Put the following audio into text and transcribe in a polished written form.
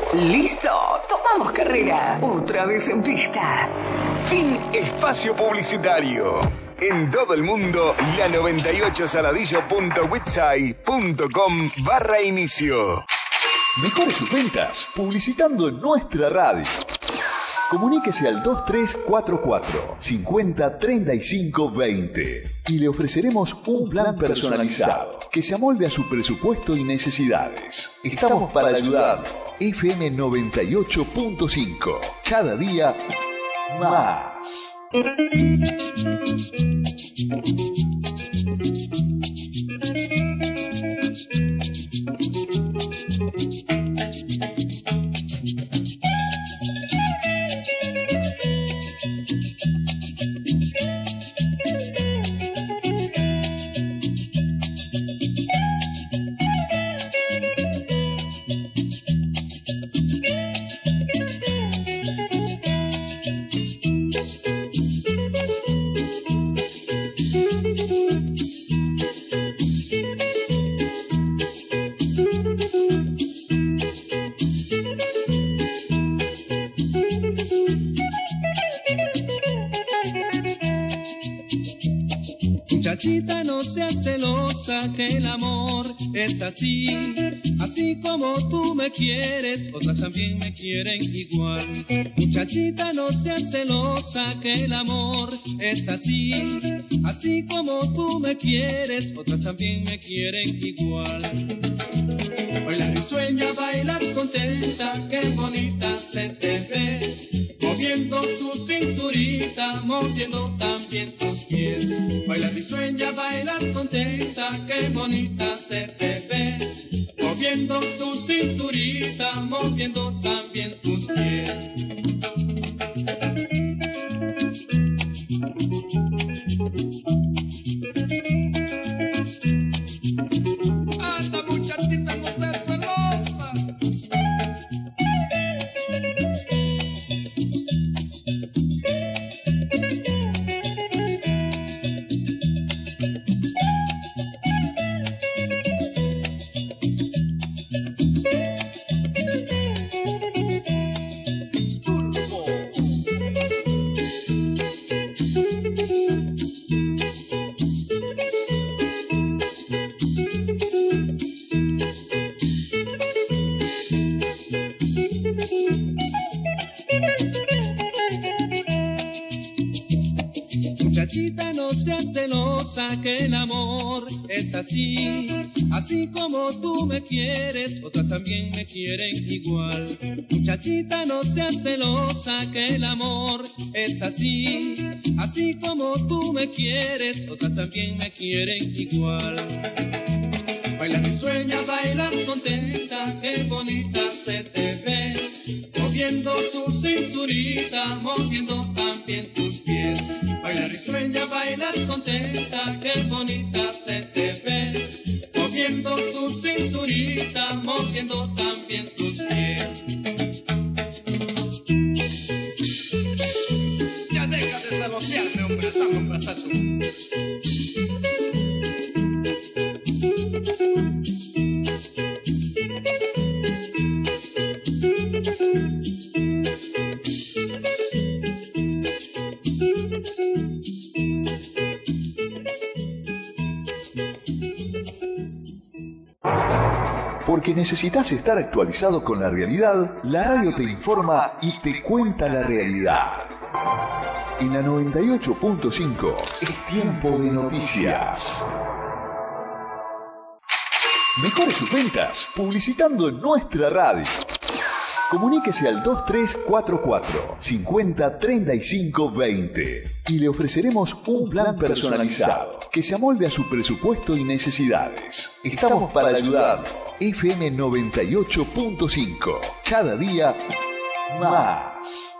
Listo, tomamos carrera. Otra vez en pista. Fin espacio publicitario. En todo el mundo, la 98saladillo.witsai.com/inicio. Mejore sus ventas publicitando en nuestra radio. Comuníquese al 2344 50 35 20 y le ofreceremos un plan personalizado que se amolde a su presupuesto y necesidades. Estamos para ayudarlo. FM 98.5. Cada día más. Muchachita, no seas celosa, que el amor es así. Así como tú me quieres, otras también me quieren igual. Muchachita, no seas celosa, que el amor es así. Así como tú me quieres, otras también me quieren igual. Bailas risueña, bailas contenta, qué bonita se te ve. Moviendo tu cinturita, moviendo también tus pies. Bailas risueña, bailas contenta, qué bonita se te ve. Moviendo tu cinturita, moviendo también tus pies. Anda, muchachita, no seas celosa. Muchachita, no seas celosa, que el amor es así. Así como tú me quieres, otras también me quieren igual. Muchachita, no seas celosa, que el amor es así. Así como tú me quieres, otras también me quieren igual. Bailas risueña, bailas contenta, qué bonita se te ve. Moviendo tu cinturita, moviendo también tus pies. Bailas risueña, bailas contenta, qué bonita se te ve. Moviendo tu cinturita, moviendo también tus pies. Ya deja de celosearme, hombre, dame un besazo. Porque necesitas estar actualizado con la realidad, la radio te informa y te cuenta la realidad. En la 98.5 es tiempo de noticias. Mejore sus ventas publicitando en nuestra radio. Comuníquese al 2344 50 35 20 y le ofreceremos un plan personalizado que se amolde a su presupuesto y necesidades. Estamos para ayudarlo. FM 98.5. Cada día más.